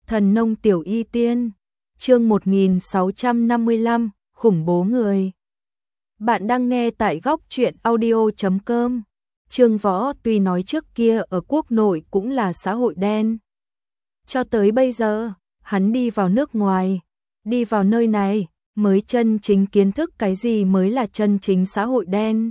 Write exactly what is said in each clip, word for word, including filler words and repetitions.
Thần nông tiểu y tiên, chương một nghìn sáu trăm năm mươi lăm, khủng bố người. Bạn đang nghe tại góc truyện audio chấm com. Trương Võ tuy nói trước kia ở quốc nội cũng là xã hội đen. Cho tới bây giờ, hắn đi vào nước ngoài, đi vào nơi này, mới chân chính kiến thức cái gì mới là chân chính xã hội đen.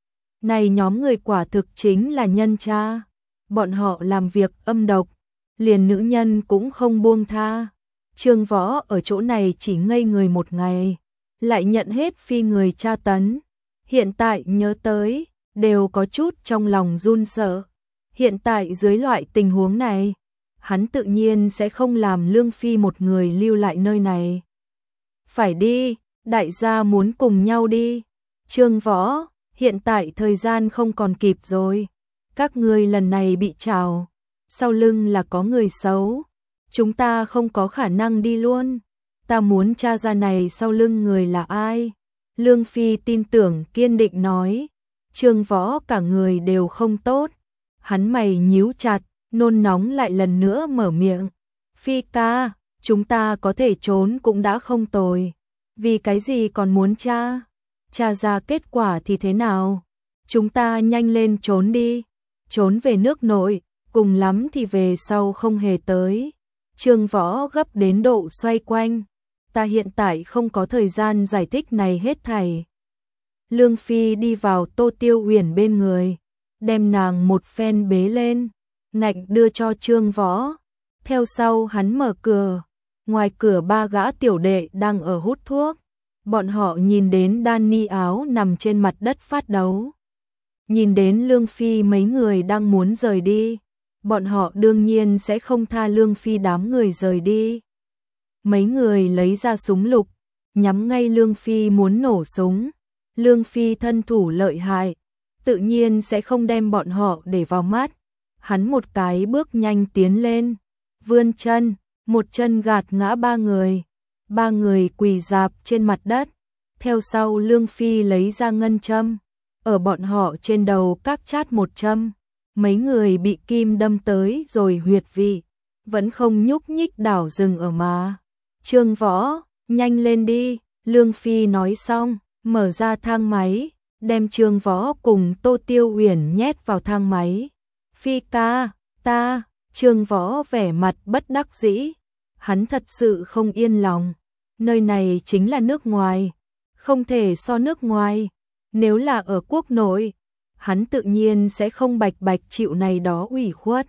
Này nhóm người quả thực chính là nhân tra, bọn họ làm việc âm độc, liền nữ nhân cũng không buông tha. Trương Võ ở chỗ này chỉ ngây người một ngày, lại nhận hết phi người tra tấn. Hiện tại nhớ tới, đều có chút trong lòng run sợ. Hiện tại dưới loại tình huống này, hắn tự nhiên sẽ không làm Lương Phi một người lưu lại nơi này. Phải đi, đại gia muốn cùng nhau đi. Trương Võ, hiện tại thời gian không còn kịp rồi. Các ngươi lần này bị trào, sau lưng là có người xấu. Chúng ta không có khả năng đi luôn. Ta muốn tra ra này sau lưng người là ai. Lương Phi tin tưởng kiên định nói. Trương Võ cả người đều không tốt. Hắn mày nhíu chặt, nôn nóng lại lần nữa mở miệng. Phi ca, chúng ta có thể trốn cũng đã không tồi. Vì cái gì còn muốn tra? Tra ra kết quả thì thế nào? Chúng ta nhanh lên trốn đi. Trốn về nước nội, cùng lắm thì về sau không hề tới. Trương Võ gấp đến độ xoay quanh. Ta hiện tại không có thời gian giải thích này hết thảy. Lương Phi đi vào Tô Tiêu Uyển bên người, đem nàng một phen bế lên, ngạnh đưa cho Trương Võ. Theo sau hắn mở cửa, ngoài cửa ba gã tiểu đệ đang ở hút thuốc. Bọn họ nhìn đến Danny áo nằm trên mặt đất phát đấu. Nhìn đến Lương Phi mấy người đang muốn rời đi. Bọn họ đương nhiên sẽ không tha Lương Phi đám người rời đi. Mấy người lấy ra súng lục, nhắm ngay Lương Phi muốn nổ súng. Lương Phi thân thủ lợi hại, tự nhiên sẽ không đem bọn họ để vào mắt. Hắn một cái bước nhanh tiến lên, vươn chân, một chân gạt ngã ba người. Ba người quỳ rạp trên mặt đất. Theo sau Lương Phi lấy ra ngân châm, ở bọn họ trên đầu các chát một châm. Mấy người bị kim đâm tới rồi huyệt vị, vẫn không nhúc nhích đảo dừng ở má. Trương Võ, nhanh lên đi, Lương Phi nói xong, mở ra thang máy, đem Trương Võ cùng Tô Tiêu Uyển nhét vào thang máy. Phi ca, ta, Trương Võ vẻ mặt bất đắc dĩ, hắn thật sự không yên lòng. Nơi này chính là nước ngoài, không thể so nước ngoài. Nếu là ở quốc nội, hắn tự nhiên sẽ không bạch bạch chịu này đó ủy khuất.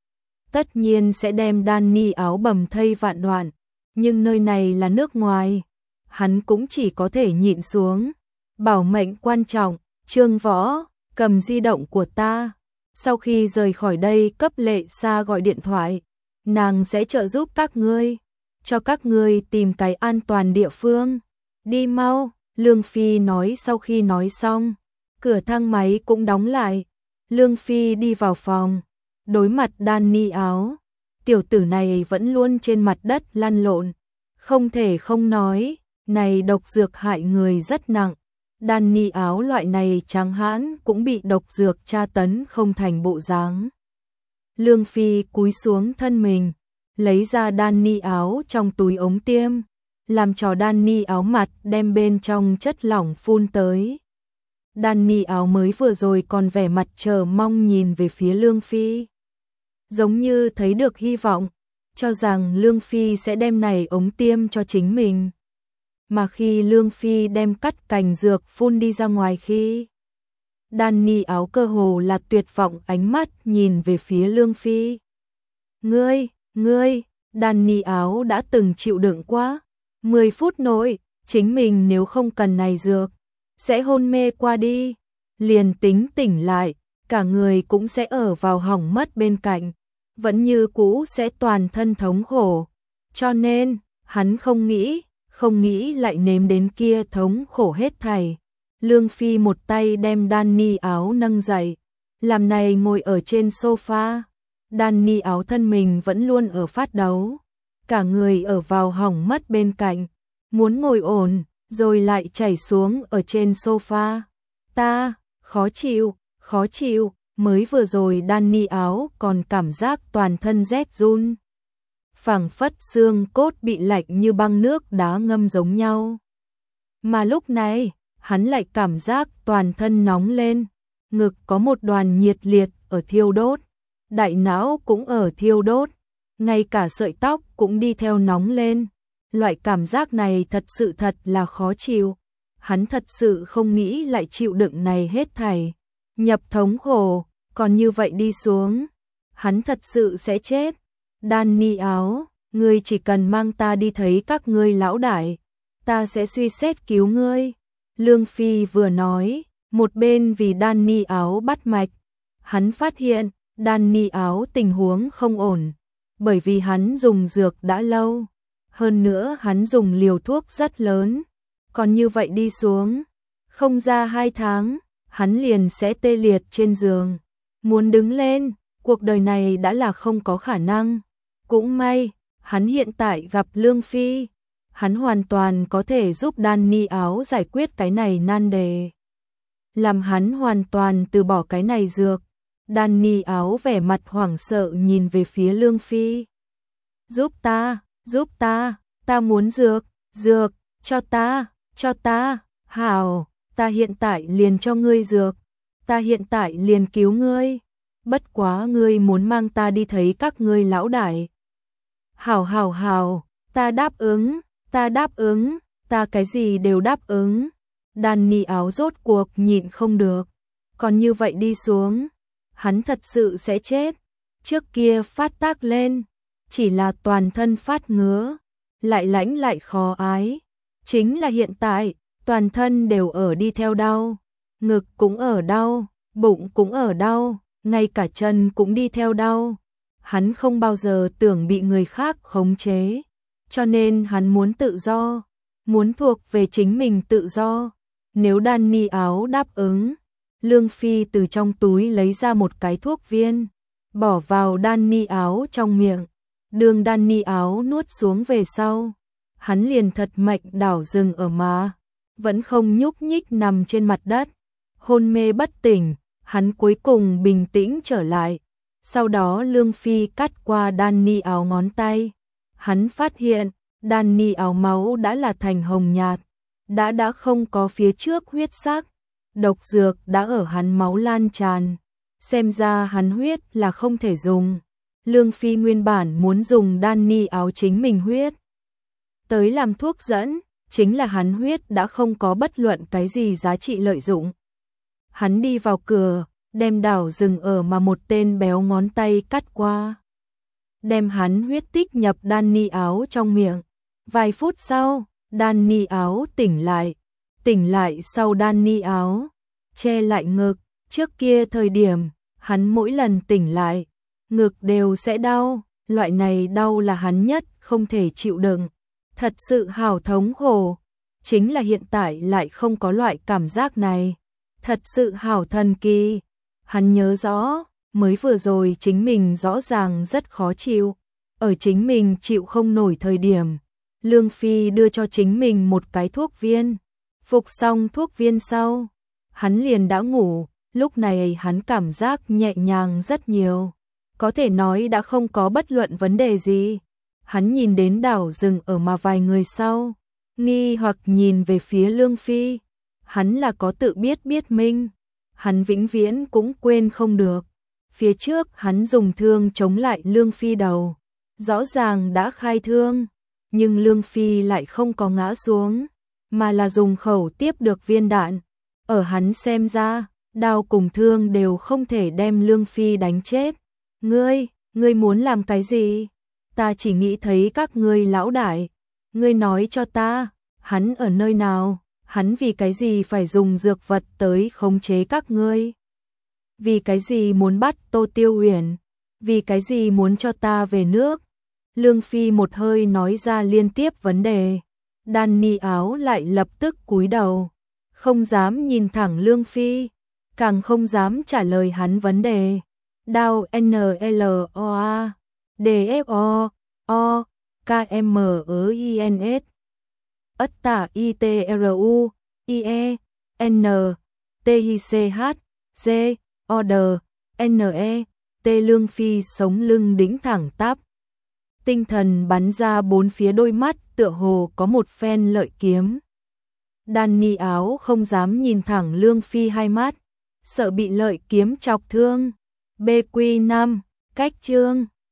Tất nhiên sẽ đem Danny áo bầm thây vạn đoạn, nhưng nơi này là nước ngoài, hắn cũng chỉ có thể nhịn xuống. Bảo mệnh quan trọng, Trương Võ, cầm di động của ta. Sau khi rời khỏi đây cấp Lệ Sa gọi điện thoại, nàng sẽ trợ giúp các ngươi, cho các ngươi tìm cái an toàn địa phương. Đi mau, Lương Phi nói. Sau khi nói xong, cửa thang máy cũng đóng lại. Lương Phi đi vào phòng, đối mặt Danny áo. Tiểu tử này vẫn luôn trên mặt đất lăn lộn, không thể không nói, này độc dược hại người rất nặng. Danny áo loại này trắng hãn cũng bị độc dược tra tấn không thành bộ dáng. Lương Phi cúi xuống thân mình, lấy ra Danny áo trong túi ống tiêm, làm cho Danny áo mặt đem bên trong chất lỏng phun tới. Danny áo mới vừa rồi còn vẻ mặt chờ mong nhìn về phía Lương Phi, giống như thấy được hy vọng, cho rằng Lương Phi sẽ đem này ống tiêm cho chính mình. Mà khi Lương Phi đem cắt cành dược phun đi ra ngoài khi, Danny áo cơ hồ là tuyệt vọng ánh mắt nhìn về phía Lương Phi. Ngươi, ngươi, Danny áo đã từng chịu đựng quá mười phút nội, chính mình nếu không cần này dược, sẽ hôn mê qua đi, liền tính tỉnh lại, cả người cũng sẽ ở vào hỏng mất bên cạnh, vẫn như cũ sẽ toàn thân thống khổ. Cho nên, hắn không nghĩ, không nghĩ lại nếm đến kia thống khổ hết thảy. Lương Phi một tay đem Danny áo nâng dậy, làm này ngồi ở trên sofa. Danny áo thân mình vẫn luôn ở phát đấu, cả người ở vào hỏng mất bên cạnh, muốn ngồi ổn, rồi lại chảy xuống ở trên sofa. Ta, khó chịu, khó chịu, mới vừa rồi Danny áo còn cảm giác toàn thân rét run. phảng phất xương cốt bị lạnh như băng nước đá ngâm giống nhau. Mà lúc này, hắn lại cảm giác toàn thân nóng lên, ngực có một đoàn nhiệt liệt ở thiêu đốt, đại não cũng ở thiêu đốt, ngay cả sợi tóc cũng đi theo nóng lên. Loại cảm giác này thật sự thật là khó chịu. Hắn thật sự không nghĩ lại chịu đựng này hết thảy. Nhập thống khổ, còn như vậy đi xuống, hắn thật sự sẽ chết. Danny áo, ngươi chỉ cần mang ta đi thấy các ngươi lão đại, ta sẽ suy xét cứu ngươi. Lương Phi vừa nói, một bên vì Danny áo bắt mạch. Hắn phát hiện, Danny áo tình huống không ổn, bởi vì hắn dùng dược đã lâu. Hơn nữa hắn dùng liều thuốc rất lớn. Còn như vậy đi xuống, không ra hai tháng, hắn liền sẽ tê liệt trên giường. Muốn đứng lên, cuộc đời này đã là không có khả năng. Cũng may, hắn hiện tại gặp Lương Phi. Hắn hoàn toàn có thể giúp Danny áo giải quyết cái này nan đề. Làm hắn hoàn toàn từ bỏ cái này dược. Danny áo vẻ mặt hoảng sợ nhìn về phía Lương Phi. Giúp ta, giúp ta, ta muốn dược, dược, cho ta, cho ta, hảo, ta hiện tại liền cho ngươi dược, ta hiện tại liền cứu ngươi, bất quá ngươi muốn mang ta đi thấy các ngươi lão đại. Hảo hảo hảo, ta đáp ứng, ta đáp ứng, ta cái gì đều đáp ứng. Danny áo rốt cuộc nhịn không được, còn như vậy đi xuống, hắn thật sự sẽ chết. Trước kia phát tác lên, chỉ là toàn thân phát ngứa, lại lãnh lại khó ái. Chính là hiện tại, toàn thân đều ở đi theo đau, ngực cũng ở đau, bụng cũng ở đau, ngay cả chân cũng đi theo đau. Hắn không bao giờ tưởng bị người khác khống chế, cho nên hắn muốn tự do, muốn thuộc về chính mình tự do. Nếu Danny áo đáp ứng, Lương Phi từ trong túi lấy ra một cái thuốc viên, bỏ vào Danny áo trong miệng. Đường Danny áo nuốt xuống về sau, hắn liền thật mạnh đảo dừng ở má, vẫn không nhúc nhích nằm trên mặt đất, hôn mê bất tỉnh. Hắn cuối cùng bình tĩnh trở lại. Sau đó Lương Phi cắt qua Danny áo ngón tay, hắn phát hiện Danny áo máu đã là thành hồng nhạt, đã đã không có phía trước huyết sắc, độc dược đã ở hắn máu lan tràn, xem ra hắn huyết là không thể dùng. Lương Phi nguyên bản muốn dùng Danny áo chính mình huyết tới làm thuốc dẫn, chính là hắn huyết đã không có bất luận cái gì giá trị lợi dụng. Hắn đi vào cửa, đem đảo dừng ở mà một tên béo ngón tay cắt qua, đem hắn huyết tích nhập Danny áo trong miệng. Vài phút sau, Danny áo tỉnh lại, tỉnh lại sau Danny áo che lại ngực. Trước kia thời điểm, hắn mỗi lần tỉnh lại, ngực đều sẽ đau, loại này đau là hắn nhất không thể chịu đựng, thật sự hào thống khổ. Chính là hiện tại lại không có loại cảm giác này, thật sự hào thần kỳ. Hắn nhớ rõ, mới vừa rồi chính mình rõ ràng rất khó chịu, ở chính mình chịu không nổi thời điểm, Lương Phi đưa cho chính mình một cái thuốc viên, phục xong thuốc viên sau, hắn liền đã ngủ. Lúc này hắn cảm giác nhẹ nhàng rất nhiều, có thể nói đã không có bất luận vấn đề gì. Hắn nhìn đến đảo dừng ở mà vài người sau, nghi hoặc nhìn về phía Lương Phi. Hắn là có tự biết biết minh, hắn vĩnh viễn cũng quên không được. Phía trước hắn dùng thương chống lại Lương Phi đầu, rõ ràng đã khai thương, nhưng Lương Phi lại không có ngã xuống, mà là dùng khẩu tiếp được viên đạn. Ở hắn xem ra, đao cùng thương đều không thể đem Lương Phi đánh chết. Ngươi, ngươi muốn làm cái gì? Ta chỉ nghĩ thấy các ngươi lão đại. Ngươi nói cho ta, hắn ở nơi nào? Hắn vì cái gì phải dùng dược vật tới khống chế các ngươi? Vì cái gì muốn bắt Tô Tiêu Uyển? Vì cái gì muốn cho ta về nước? Lương Phi một hơi nói ra liên tiếp vấn đề. Danny áo lại lập tức cúi đầu, không dám nhìn thẳng Lương Phi, càng không dám trả lời hắn vấn đề. Đao N L O A D F O O K M E I N S ất tả I T R U I E N T I C H C O D N E T. Lương Phi sống lưng đĩnh thẳng tắp, tinh thần bắn ra bốn phía đôi mắt, tựa hồ có một phen lợi kiếm. Danny áo không dám nhìn thẳng Lương Phi hai mắt, sợ bị lợi kiếm chọc thương. bê quy năm, cách chương